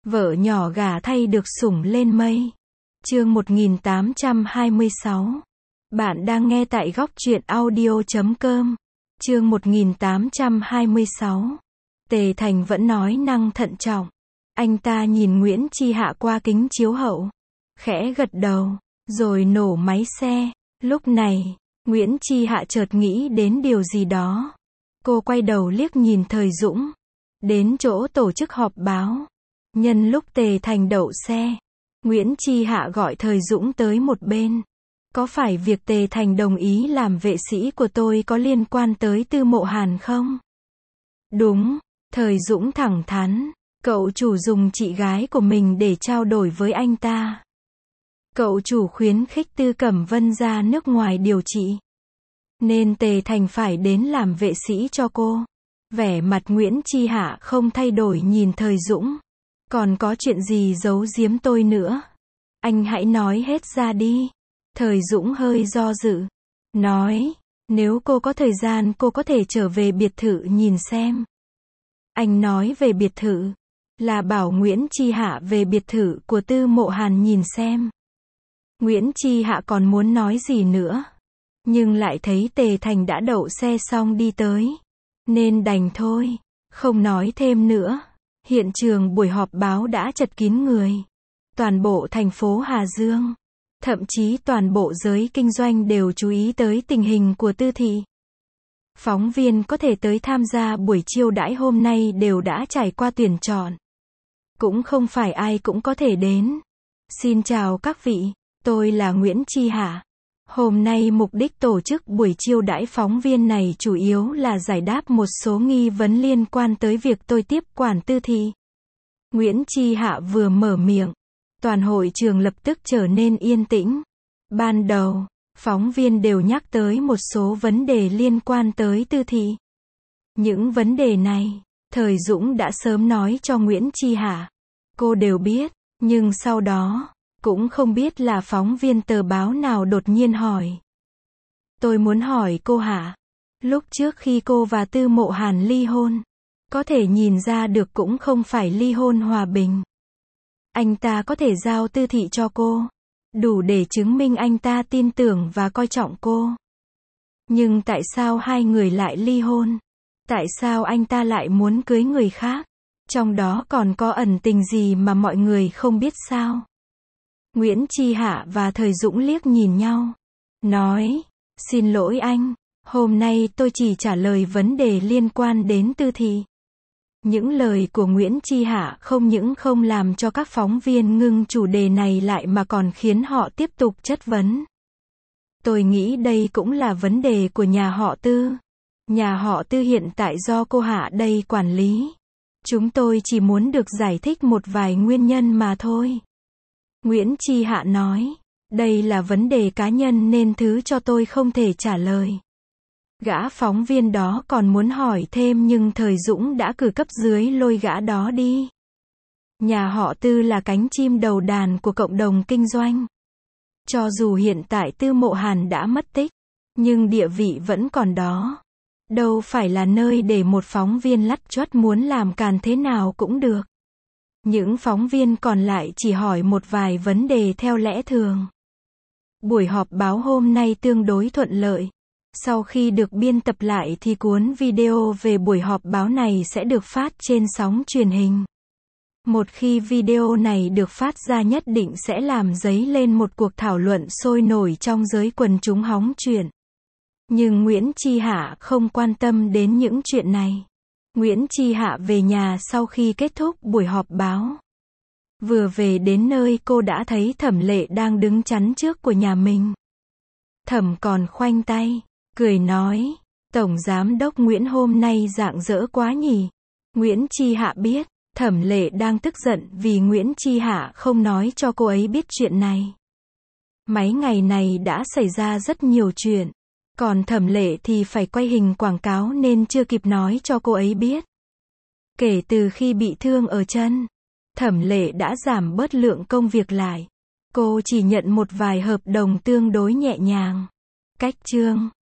Vợ nhỏ gả thay được sủng lên mây. Chương 1826. Bạn đang nghe tại góc truyện audio.com. Chương 1826. Tề Thành vẫn nói năng thận trọng. Anh ta nhìn Nguyễn Chi Hạ qua kính chiếu hậu, khẽ gật đầu, rồi nổ máy xe. Lúc này, Nguyễn Chi Hạ chợt nghĩ đến điều gì đó. Cô quay đầu liếc nhìn Thời Dũng. Đến chỗ tổ chức họp báo. Nhân lúc Tề Thành đậu xe, Nguyễn Chi Hạ gọi Thời Dũng tới một bên. Có phải việc Tề Thành đồng ý làm vệ sĩ của tôi có liên quan tới Tư Mộ Hàn không? Đúng, Thời Dũng thẳng thắn. Cậu chủ dùng chị gái của mình để trao đổi với anh ta. Cậu chủ khuyến khích Tư Cẩm Vân ra nước ngoài điều trị, nên Tề Thành phải đến làm vệ sĩ cho cô. Vẻ mặt Nguyễn Chi Hạ không thay đổi nhìn Thời Dũng. Còn có chuyện gì giấu giếm tôi nữa? Anh hãy nói hết ra đi. Thời Dũng hơi do dự. Nói, nếu cô có thời gian cô có thể trở về biệt thự nhìn xem. Anh nói về biệt thự, là bảo Nguyễn Chi Hạ về biệt thự của Tư Mộ Hàn nhìn xem. Nguyễn Chi Hạ còn muốn nói gì nữa, nhưng lại thấy Tề Thành đã đậu xe xong đi tới, nên đành thôi, không nói thêm nữa. Hiện trường buổi họp báo đã chật kín người. Toàn bộ thành phố Hà Dương, thậm chí toàn bộ giới kinh doanh đều chú ý tới tình hình của Tư thị. Phóng viên có thể tới tham gia buổi chiêu đãi hôm nay đều đã trải qua tuyển chọn. Cũng không phải ai cũng có thể đến. Xin chào các vị, tôi là Nguyễn Chi Hạ. Hôm nay mục đích tổ chức buổi chiêu đãi phóng viên này chủ yếu là giải đáp một số nghi vấn liên quan tới việc tôi tiếp quản Tư thị. Nguyễn Chi Hạ vừa mở miệng, toàn hội trường lập tức trở nên yên tĩnh. Ban đầu, phóng viên đều nhắc tới một số vấn đề liên quan tới Tư thị. Những vấn đề này, Thời Dũng đã sớm nói cho Nguyễn Chi Hạ. Cô đều biết, nhưng sau đó, cũng không biết là phóng viên tờ báo nào đột nhiên hỏi. Tôi muốn hỏi cô Hạ, lúc trước khi cô và Tư Mộ Hàn ly hôn, có thể nhìn ra được cũng không phải ly hôn hòa bình. Anh ta có thể giao Tư thị cho cô, đủ để chứng minh anh ta tin tưởng và coi trọng cô. Nhưng tại sao hai người lại ly hôn? Tại sao anh ta lại muốn cưới người khác? Trong đó còn có ẩn tình gì mà mọi người không biết sao? Nguyễn Chi Hạ và Thời Dũng liếc nhìn nhau. Nói, xin lỗi anh, hôm nay tôi chỉ trả lời vấn đề liên quan đến Tư thị. Những lời của Nguyễn Chi Hạ không những không làm cho các phóng viên ngưng chủ đề này lại mà còn khiến họ tiếp tục chất vấn. Tôi nghĩ đây cũng là vấn đề của nhà họ Tư. Nhà họ Tư hiện tại do cô Hạ đây quản lý. Chúng tôi chỉ muốn được giải thích một vài nguyên nhân mà thôi. Nguyễn Chi Hạ nói, đây là vấn đề cá nhân nên thứ cho tôi không thể trả lời. Gã phóng viên đó còn muốn hỏi thêm nhưng Thời Dũng đã cử cấp dưới lôi gã đó đi. Nhà họ Tư là cánh chim đầu đàn của cộng đồng kinh doanh. Cho dù hiện tại Tư Mộ Hàn đã mất tích, nhưng địa vị vẫn còn đó. Đâu phải là nơi để một phóng viên lắt choắt muốn làm càn thế nào cũng được. Những phóng viên còn lại chỉ hỏi một vài vấn đề theo lẽ thường. Buổi họp báo hôm nay tương đối thuận lợi. Sau khi được biên tập lại thì cuốn video về buổi họp báo này sẽ được phát trên sóng truyền hình. Một khi video này được phát ra nhất định sẽ làm dấy lên một cuộc thảo luận sôi nổi trong giới quần chúng hóng chuyện. Nhưng Nguyễn Chi Hạ không quan tâm đến những chuyện này. Nguyễn Chi Hạ về nhà sau khi kết thúc buổi họp báo. Vừa về đến nơi cô đã thấy Thẩm Lệ đang đứng chắn trước của nhà mình. Thẩm còn khoanh tay, cười nói, Tổng Giám đốc Nguyễn hôm nay rạng rỡ quá nhỉ. Nguyễn Chi Hạ biết, Thẩm Lệ đang tức giận vì Nguyễn Chi Hạ không nói cho cô ấy biết chuyện này. Mấy ngày này đã xảy ra rất nhiều chuyện. Còn Thẩm Lệ thì phải quay hình quảng cáo nên chưa kịp nói cho cô ấy biết. Kể từ khi bị thương ở chân, Thẩm Lệ đã giảm bớt lượng công việc lại. Cô chỉ nhận một vài hợp đồng tương đối nhẹ nhàng. Cách chương